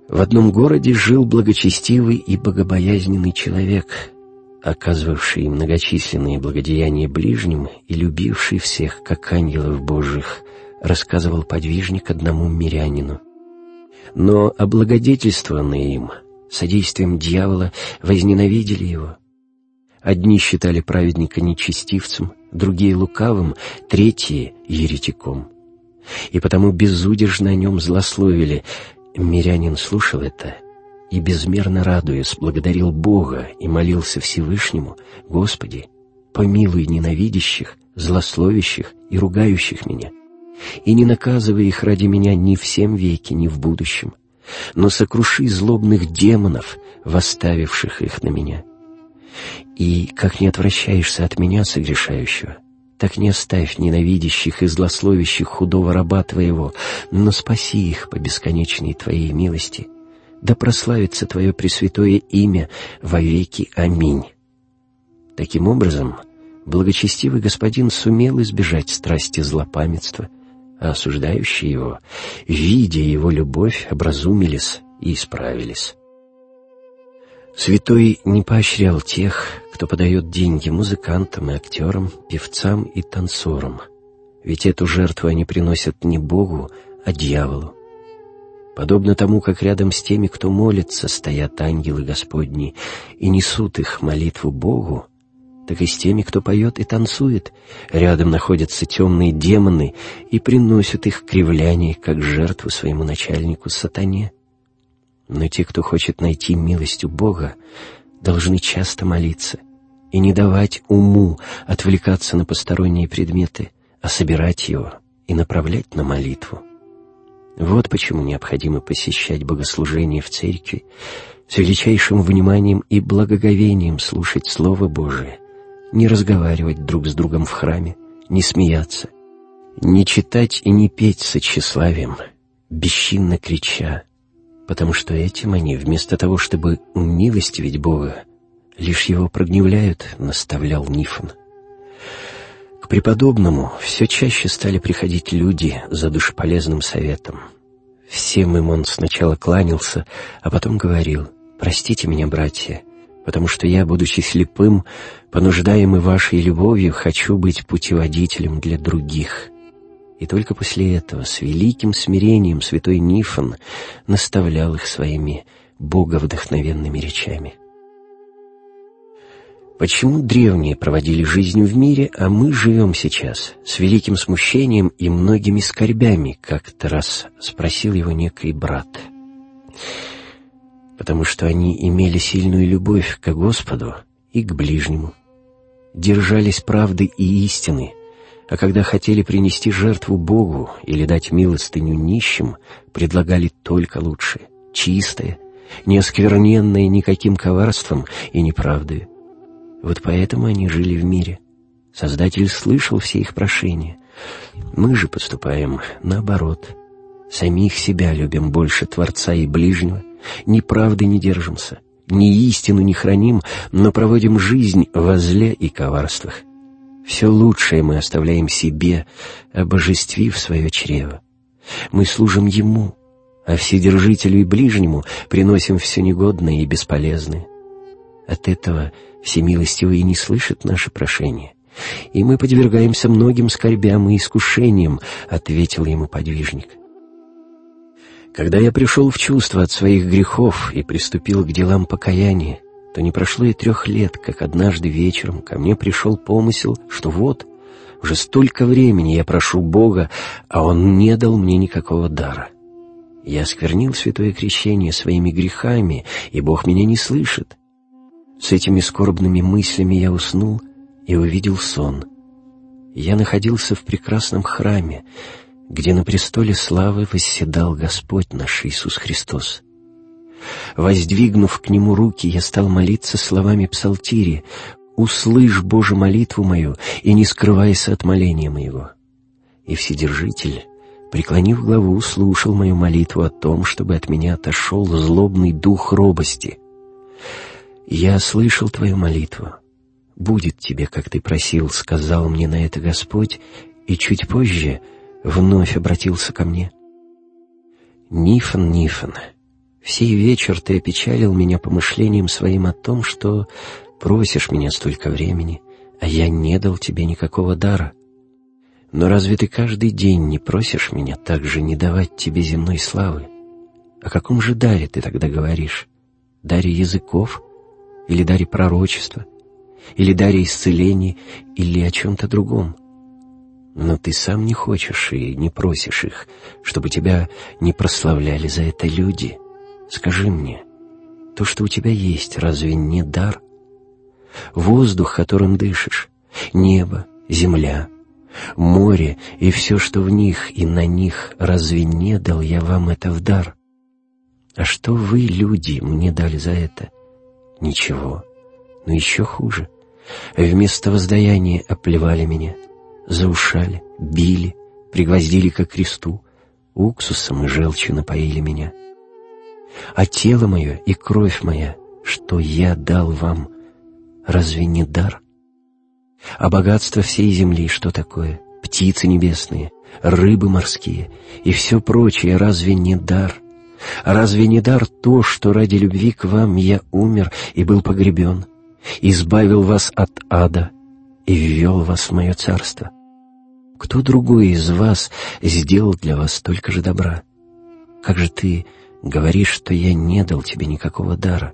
В одном городе жил благочестивый и богобоязненный человек, оказывавший многочисленные благодеяния ближним и любивший всех, как ангелов Божьих, рассказывал подвижник одному мирянину. Но облагодетельствованные им содействием дьявола возненавидели его. Одни считали праведника нечестивцем, другие — лукавым, третьи — еретиком. И потому безудержно о нем злословили. Мирянин слушал это и, безмерно радуясь, благодарил Бога и молился Всевышнему: «Господи, помилуй ненавидящих, злословящих и ругающих меня, и не наказывай их ради меня ни в сем веке, ни в будущем, но сокруши злобных демонов, восставивших их на меня. И как не отвращаешься от меня, согрешающего, так не оставь ненавидящих и злословящих худого раба Твоего, но спаси их по бесконечной Твоей милости. Да прославится Твое пресвятое имя вовеки. Аминь». Таким образом, благочестивый господин сумел избежать страсти злопамятства, а осуждающие его, видя его любовь, образумились и исправились. Святой не поощрял тех, кто подает деньги музыкантам и актерам, певцам и танцорам, ведь эту жертву они приносят не Богу, а дьяволу. Подобно тому, как рядом с теми, кто молится, стоят ангелы Господни и несут их молитву Богу, так и с теми, кто поет и танцует, рядом находятся темные демоны и приносят их кривляние, как жертву своему начальнику сатане. Но те, кто хочет найти милость у Бога, должны часто молиться и не давать уму отвлекаться на посторонние предметы, а собирать его и направлять на молитву. Вот почему необходимо посещать богослужения в церкви, с величайшим вниманием и благоговением слушать Слово Божие, не разговаривать друг с другом в храме, не смеяться, не читать и не петь с тщеславием, бесчинно крича, потому что этим они, вместо того, чтобы умилостивить Бога, лишь его прогневляют, наставлял Нифон. К преподобному все чаще стали приходить люди за душеполезным советом. Всем им он сначала кланялся, а потом говорил: «Простите меня, братья, потому что я, будучи слепым, понуждаемый вашей любовью, хочу быть путеводителем для других». И только после этого с великим смирением святой Нифон наставлял их своими боговдохновенными речами. Почему древние проводили жизнь в мире, а мы живем сейчас с великим смущением и многими скорбями, как-то раз спросил его некий брат. Потому что они имели сильную любовь к Господу и к ближнему, держались правды и истины, а когда хотели принести жертву Богу или дать милостыню нищим, предлагали только лучшее, чистое, не оскверненное никаким коварством и неправдой. Вот поэтому они жили в мире. Создатель слышал все их прошения. Мы же поступаем наоборот. Самих себя любим больше Творца и ближнего, ни правды не держимся, ни истину не храним, но проводим жизнь во зле и коварствах. Все лучшее мы оставляем себе, обожествив свое чрево. Мы служим Ему, а Вседержителю и ближнему приносим все негодное и бесполезное. От этого Всемилостивый не слышит наши прошения, и мы подвергаемся многим скорбям и искушениям, — ответил ему подвижник. Когда я пришел в чувство от своих грехов и приступил к делам покаяния, то не прошло и 3 лет, как однажды вечером ко мне пришел помысел, что вот, уже столько времени я прошу Бога, а Он не дал мне никакого дара. Я осквернил святое крещение своими грехами, и Бог меня не слышит. С этими скорбными мыслями я уснул и увидел сон. Я находился в прекрасном храме, где на престоле славы восседал Господь наш Иисус Христос. Воздвигнув к Нему руки, я стал молиться словами псалтири: «Услышь, Боже, молитву мою, и не скрывайся от моления моего». И Вседержитель, преклонив главу, слушал мою молитву о том, чтобы от меня отошел злобный дух робости. «Я слышал твою молитву. Будет тебе, как ты просил», — сказал мне на это Господь, и чуть позже вновь обратился ко мне. «Нифон, Нифон, Сей вечер ты опечалил меня помышлением своим о том, что просишь меня столько времени, а я не дал тебе никакого дара. Но разве ты каждый день не просишь меня также не давать тебе земной славы? О каком же даре ты тогда говоришь? Даре языков? Или даре пророчества? Или даре исцеления? Или о чем-то другом? Но ты сам не хочешь и не просишь их, чтобы тебя не прославляли за это люди. Скажи мне, то, что у тебя есть, разве не дар? Воздух, которым дышишь, небо, земля, море и все, что в них и на них, разве не дал я вам это в дар? А что вы, люди, мне дали за это? Ничего, но еще хуже. Вместо воздаяния оплевали меня, заушали, били, пригвоздили ко кресту, уксусом и желчью напоили меня. А тело мое и кровь моя, что я дал вам, разве не дар? А богатство всей земли что такое? Птицы небесные, рыбы морские и все прочее, разве не дар? Разве не дар то, что ради любви к вам я умер и был погребен, избавил вас от ада и ввел вас в мое царство? Кто другой из вас сделал для вас столько же добра? Как же ты говоришь, что я не дал тебе никакого дара?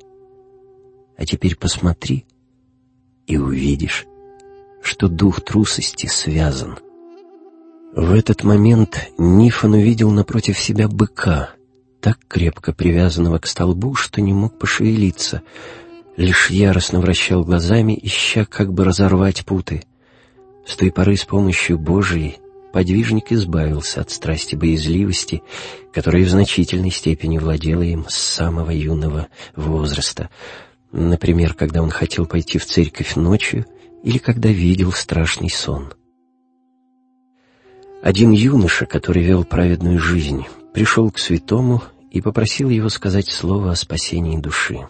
А теперь посмотри и увидишь, что дух трусости связан. В этот момент Нифон увидел напротив себя быка, так крепко привязанного к столбу, что не мог пошевелиться, лишь яростно вращал глазами, ища, как бы разорвать путы. С той поры с помощью Божией подвижник избавился от страсти боязливости, которая в значительной степени владела им с самого юного возраста. Например, когда он хотел пойти в церковь ночью или когда видел страшный сон. Один юноша, который вел праведную жизнь, пришел к святому и попросил его сказать слово о спасении души.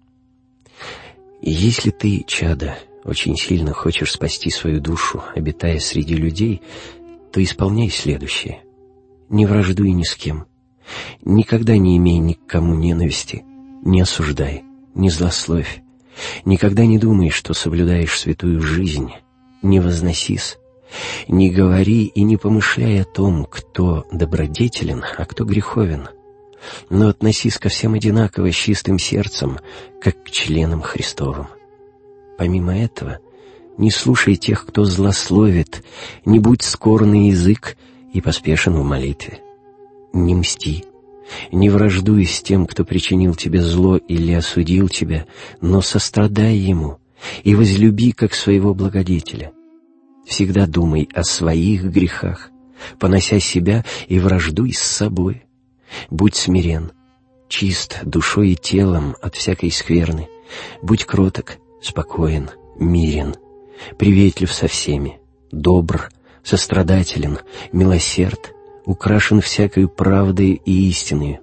«Если ты, чадо, очень сильно хочешь спасти свою душу, обитая среди людей, то исполняй следующее. Не враждуй ни с кем, никогда не имей ни к кому ненависти, не осуждай, не злословь, никогда не думай, что соблюдаешь святую жизнь, не возносись, не говори и не помышляй о том, кто добродетелен, а кто греховен, но относись ко всем одинаково с чистым сердцем, как к членам Христовым. Помимо этого, не слушай тех, кто злословит, не будь скор на язык и поспешен в молитве. Не мсти, не враждуй с тем, кто причинил тебе зло или осудил тебя, но сострадай ему и возлюби как своего благодетеля. Всегда думай о своих грехах, понося себя и враждуй с собой. Будь смирен, чист душой и телом от всякой скверны, будь кроток, спокоен, мирен, приветлив со всеми, добр, сострадателен, милосерд, украшен всякой правдой и истиной.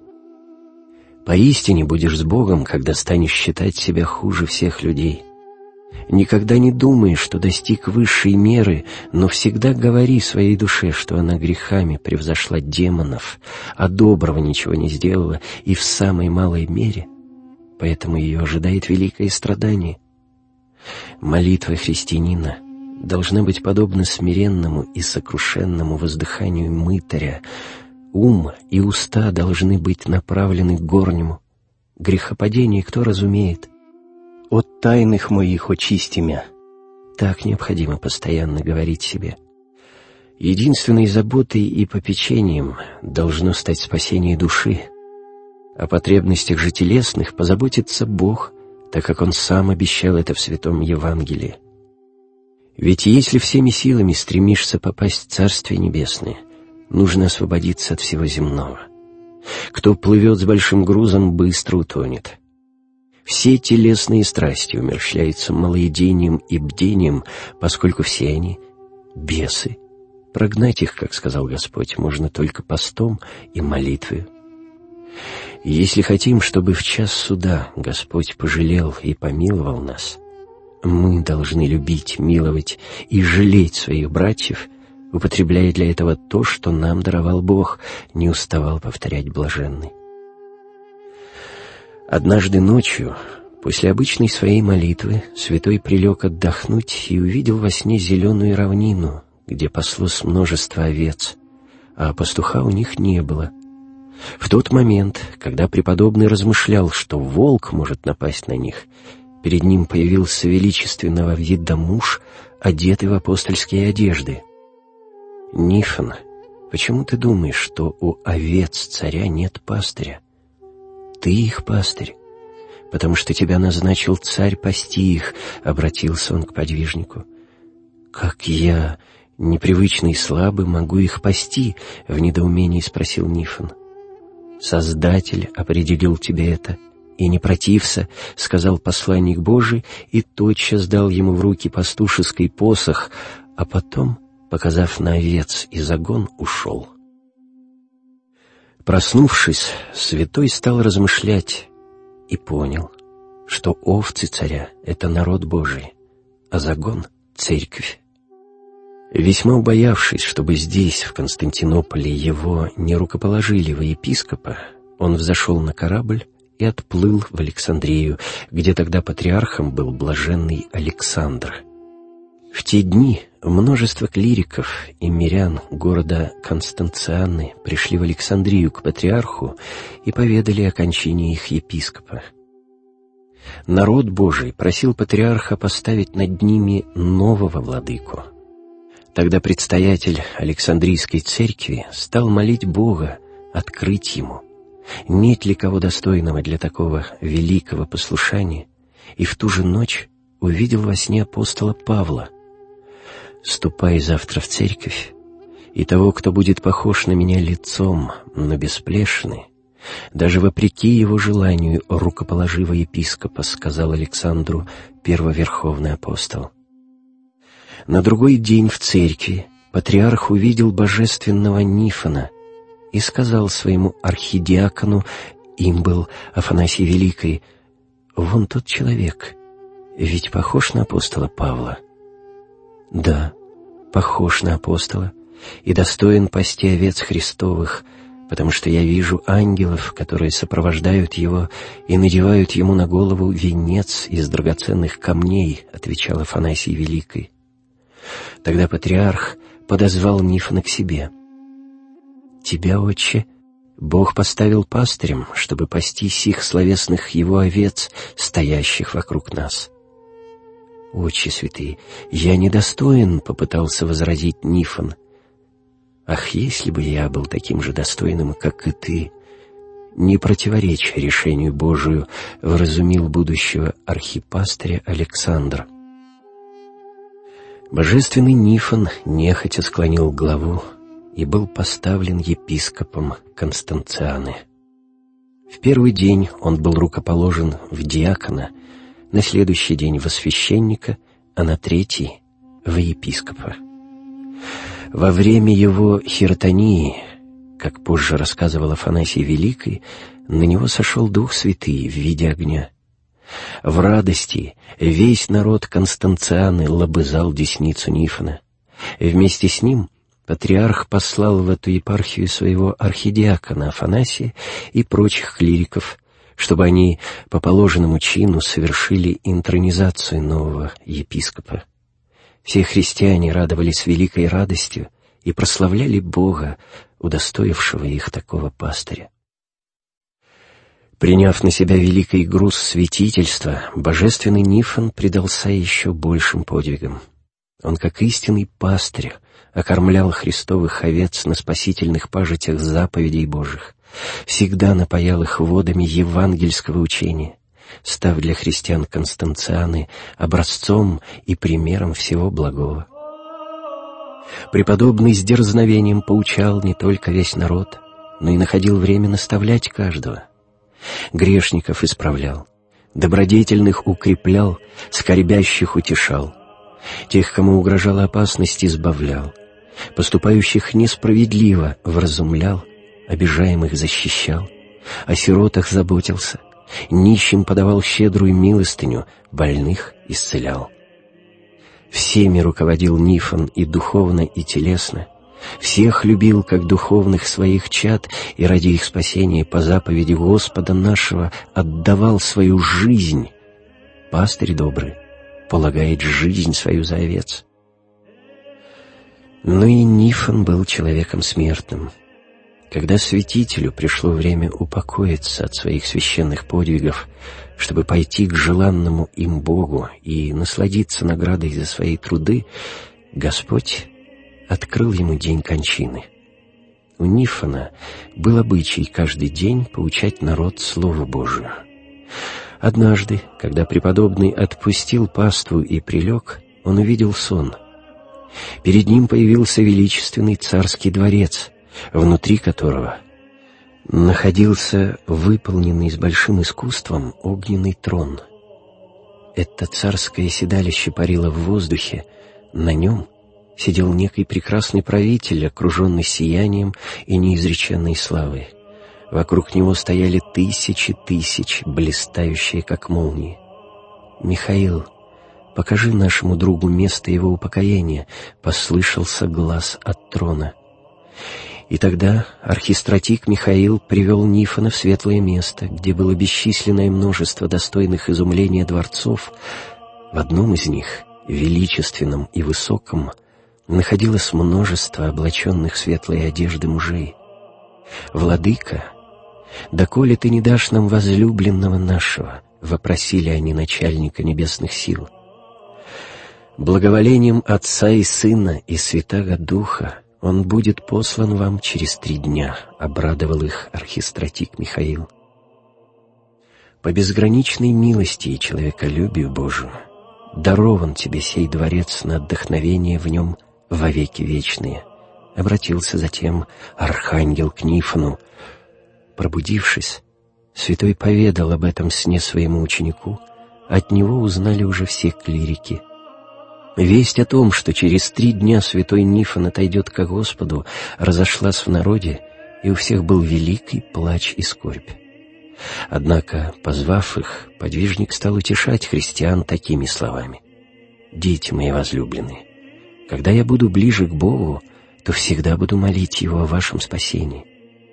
Поистине будешь с Богом, когда станешь считать себя хуже всех людей. Никогда не думай, что достиг высшей меры, но всегда говори своей душе, что она грехами превзошла демонов, а доброго ничего не сделала и в самой малой мере, поэтому ее ожидает великое страдание. Молитва христианина должна быть подобна смиренному и сокрушенному воздыханию мытаря. Ум и уста должны быть направлены к горнему. Грехопадение кто разумеет? «От тайных моих очисти мя». Так необходимо постоянно говорить себе. Единственной заботой и попечением должно стать спасение души. О потребностях же телесных позаботится Бог, так как Он сам обещал это в Святом Евангелии. Ведь если всеми силами стремишься попасть в Царствие Небесное, нужно освободиться от всего земного. Кто плывет с большим грузом, быстро утонет. Все телесные страсти умерщвляются малоедением и бдением, поскольку все они — бесы. Прогнать их, как сказал Господь, можно только постом и молитвой. Если хотим, чтобы в час суда Господь пожалел и помиловал нас, мы должны любить, миловать и жалеть своих братьев, употребляя для этого то, что нам даровал Бог, не уставал повторять блаженный. Однажды ночью, после обычной своей молитвы, святой прилег отдохнуть и увидел во сне зеленую равнину, где паслось множество овец, а пастуха у них не было. В тот момент, когда преподобный размышлял, что волк может напасть на них, перед ним появился величественного вида муж, одетый в апостольские одежды. «Нифон, почему ты думаешь, что у овец царя нет пастыря? Ты их пастырь, потому что тебя назначил царь пасти их», — обратился он к подвижнику. «Как я, непривычный и слабый, могу их пасти?» — в недоумении спросил Нифон. «Создатель определил тебе это, и не протився», — сказал посланник Божий, и тотчас дал ему в руки пастушеский посох, а потом, показав на овец и загон, ушел. Проснувшись, святой стал размышлять и понял, что овцы царя — это народ Божий, а загон — церковь. Весьма убоявшись, чтобы здесь, в Константинополе, его не рукоположили во епископа, он взошел на корабль и отплыл в Александрию, где тогда патриархом был блаженный Александр. В те дни множество клириков и мирян города Констанцианы пришли в Александрию к патриарху и поведали о кончине их епископа. Народ Божий просил патриарха поставить над ними нового владыку. Тогда предстоятель Александрийской церкви стал молить Бога открыть ему, нет ли кого достойного для такого великого послушания, и в ту же ночь увидел во сне апостола Павла. «Ступай завтра в церковь, и того, кто будет похож на меня лицом, но бесплешный, даже вопреки его желанию рукоположи во епископа», — сказал Александру первоверховный апостол. На другой день в церкви патриарх увидел божественного Нифона и сказал своему архидиакону, им был Афанасий Великий: «Вон тот человек, ведь похож на апостола Павла». «Да, похож на апостола и достоин пасти овец Христовых, потому что я вижу ангелов, которые сопровождают его и надевают ему на голову венец из драгоценных камней», — отвечал Афанасий Великий. Тогда патриарх подозвал Нифона к себе. «Тебя, отче, Бог поставил пастырем, чтобы пасти сих словесных его овец, стоящих вокруг нас». «Отче святый, я недостоин», — попытался возразить Нифон. «Ах, если бы я был таким же достойным, как и ты!» «Не противоречь решению Божию», — вразумил будущего архипастыря Александр. Божественный Нифон нехотя склонил голову и был поставлен епископом Констанцианы. В первый день он был рукоположен в диакона, на следующий день во священника, а на третий — во епископа. Во время его хиротонии, как позже рассказывал Афанасий Великий, на него сошел Дух Святый в виде огня. В радости весь народ Констанцианы лобызал десницу Нифона. Вместе с ним патриарх послал в эту епархию своего архидиакона Афанасия и прочих клириков, чтобы они по положенному чину совершили интронизацию нового епископа. Все христиане радовались великой радостью и прославляли Бога, удостоившего их такого пастыря. Приняв на себя великий груз святительства, божественный Нифон предался еще большим подвигам. Он, как истинный пастырь, окормлял христовых овец на спасительных пажитях заповедей Божьих, всегда напоял их водами евангельского учения, став для христиан Констанцианы образцом и примером всего благого. Преподобный с дерзновением поучал не только весь народ, но и находил время наставлять каждого. Грешников исправлял, добродетельных укреплял, скорбящих утешал, тех, кому угрожала опасность, избавлял, поступающих несправедливо вразумлял, обижаемых защищал, о сиротах заботился, нищим подавал щедрую милостыню, больных исцелял. Всеми руководил Нифон и духовно, и телесно, Всех любил, как духовных своих чад, и ради их спасения по заповеди Господа нашего отдавал свою жизнь. Пастырь добрый полагает жизнь свою за овец. Но и Нифон был человеком смертным. Когда святителю пришло время упокоиться от своих священных подвигов, чтобы пойти к желанному им Богу и насладиться наградой за свои труды, Господь открыл ему день кончины. У Нифона был обычай каждый день поучать народ Слову Божию. Однажды, когда преподобный отпустил паству и прилег, он увидел сон. Перед ним появился величественный царский дворец, внутри которого находился выполненный с большим искусством огненный трон. Это царское седалище парило в воздухе, на нем сидел некий прекрасный правитель, окруженный сиянием и неизреченной славой. Вокруг него стояли тысячи тысяч, блистающие как молнии. «Михаил, покажи нашему другу место его упокоения», — послышался глас от трона. И тогда архистратик Михаил привел Нифона в светлое место, где было бесчисленное множество достойных изумления дворцов. В одном из них, величественном и высоком, находилось множество облаченных в светлые одежды мужей. «Владыка, доколе ты не дашь нам возлюбленного нашего?» — вопросили они начальника небесных сил. «Благоволением Отца и Сына и Святаго Духа он будет послан вам через 3 дня», — обрадовал их архистратик Михаил. «По безграничной милости и человеколюбию Божию дарован тебе сей дворец на отдохновение в нем во веки вечные», — обратился затем архангел к Нифону. Пробудившись, святой поведал об этом сне своему ученику, от него узнали уже все клирики. Весть о том, что через 3 дня святой Нифон отойдет ко Господу, разошлась в народе, и у всех был великий плач и скорбь. Однако, позвав их, подвижник стал утешать христиан такими словами: «Дети мои возлюбленные, когда я буду ближе к Богу, то всегда буду молить Его о вашем спасении».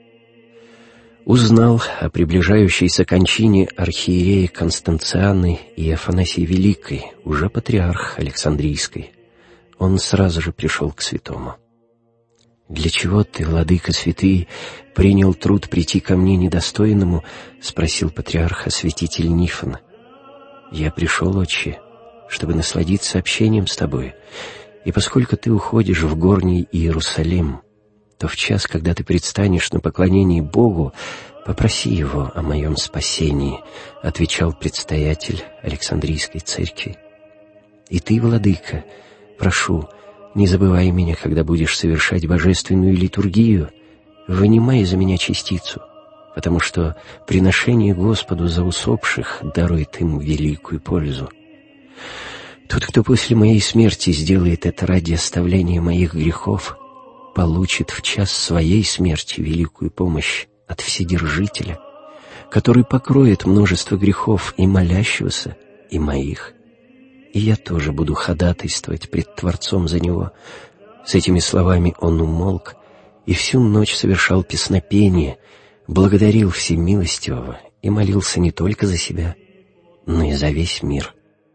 Узнал о приближающейся кончине архиереи Констанцианы и Афанасии Великой уже патриарх Александрийской. Он сразу же пришел к святому. «Для чего ты, владыка святый, принял труд прийти ко мне недостойному?» — спросил патриарха святитель Нифон. «Я пришел, отче, чтобы насладиться общением с тобой, и поскольку ты уходишь в горний Иерусалим, то в час, когда ты предстанешь на поклонении Богу, попроси Его о моем спасении», — отвечал предстоятель Александрийской церкви. «И ты, владыка, прошу, не забывай меня, когда будешь совершать божественную литургию, вынимай за меня частицу, потому что приношение Господу за усопших дарует им великую пользу. Тот, кто после моей смерти сделает это ради оставления моих грехов, получит в час своей смерти великую помощь от Вседержителя, который покроет множество грехов и молящегося, и моих. И я тоже буду ходатайствовать пред Творцом за него». С этими словами он умолк и всю ночь совершал песнопение, благодарил Всемилостивого и молился не только за себя, но и за весь мир.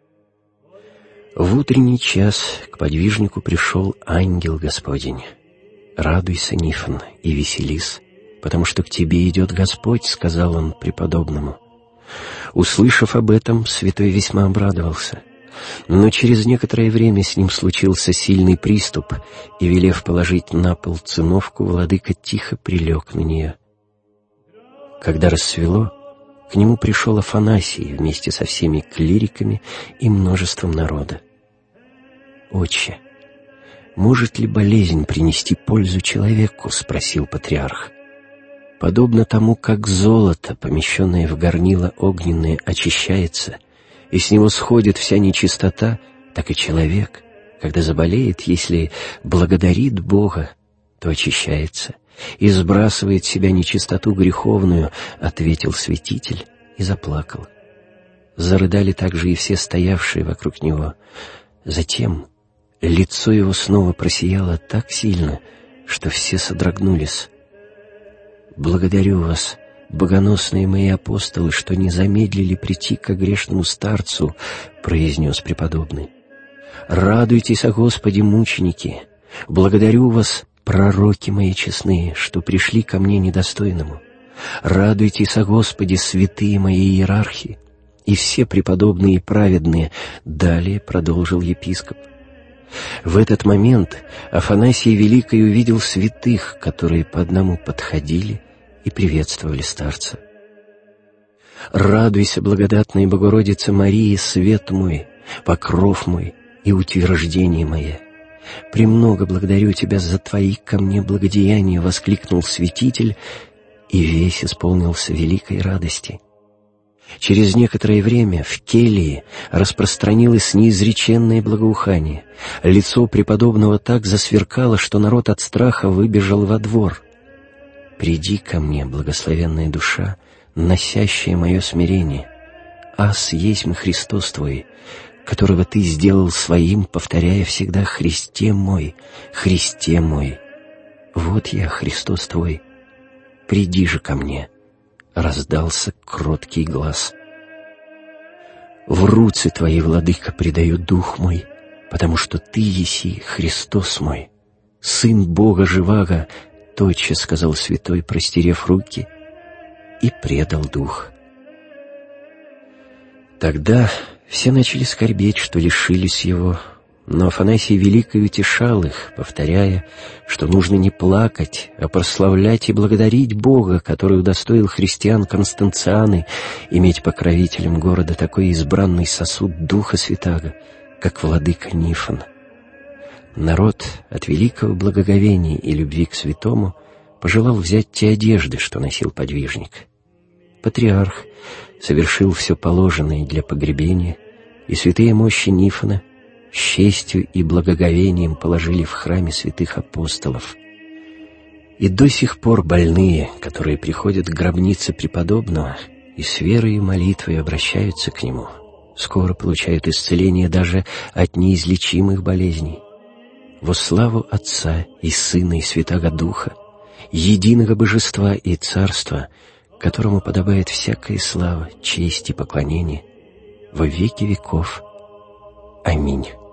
В утренний час к подвижнику пришел ангел Господень. «Радуйся, Нифон, и веселись, потому что к тебе идет Господь», — сказал он преподобному. Услышав об этом, святой весьма обрадовался. Но через некоторое время с ним случился сильный приступ, и, велев положить на пол циновку, владыка тихо прилег на нее. Когда рассвело, к нему пришел Афанасий вместе со всеми клириками и множеством народа. «Отче, может ли болезнь принести пользу человеку?» — спросил патриарх. «Подобно тому, как золото, помещенное в горнило огненное, очищается, и с него сходит вся нечистота, так и человек, когда заболеет, если благодарит Бога, то очищается и сбрасывает с себя нечистоту греховную», — ответил святитель и заплакал. Зарыдали также и все стоявшие вокруг него. Затем лицо его снова просияло так сильно, что все содрогнулись. «Благодарю вас, богоносные мои апостолы, что не замедлили прийти ко грешному старцу», — произнес преподобный. «Радуйтесь о Господе, мученики! Благодарю вас, пророки мои честные, что пришли ко мне недостойному! Радуйтесь о Господе, святые мои иерархи!» И все преподобные и праведные, далее продолжил епископ. В этот момент Афанасий Великий увидел святых, которые по одному подходили и приветствовали старца. «Радуйся, благодатная Богородица Мария, свет мой, покров мой и утверждение мое! Премного благодарю тебя за твои ко мне благодеяния!» — воскликнул святитель, и весь исполнился великой радости. Через некоторое время в келье распространилось неизреченное благоухание. Лицо преподобного так засверкало, что народ от страха выбежал во двор. «Приди ко мне, благословенная душа, носящая мое смирение. Ас есмь Христос твой, которого ты сделал своим, повторяя всегда: Христе мой, Христе мой. Вот я, Христос твой, приди же ко мне». Раздался кроткий глас. «В руцы твои, владыка, предаю дух мой, потому что ты еси Христос мой, Сын Бога живаго», — тотчас сказал святой, простерев руки, и предал дух. Тогда все начали скорбеть, что лишились его, но Афанасий Великий утешал их, повторяя, что нужно не плакать, а прославлять и благодарить Бога, который удостоил христиан Констанцианы иметь покровителем города такой избранный сосуд Духа Святаго, как владыка Нифон. Народ от великого благоговения и любви к святому пожелал взять те одежды, что носил подвижник. Патриарх совершил все положенное для погребения, и святые мощи Нифона с честью и благоговением положили в храме святых апостолов. И до сих пор больные, которые приходят к гробнице преподобного и с верой и молитвой обращаются к нему, скоро получают исцеление даже от неизлечимых болезней. Во славу Отца и Сына и Святаго Духа, единого Божества и Царства, которому подобает всякая слава, честь и поклонение во веки веков. Аминь.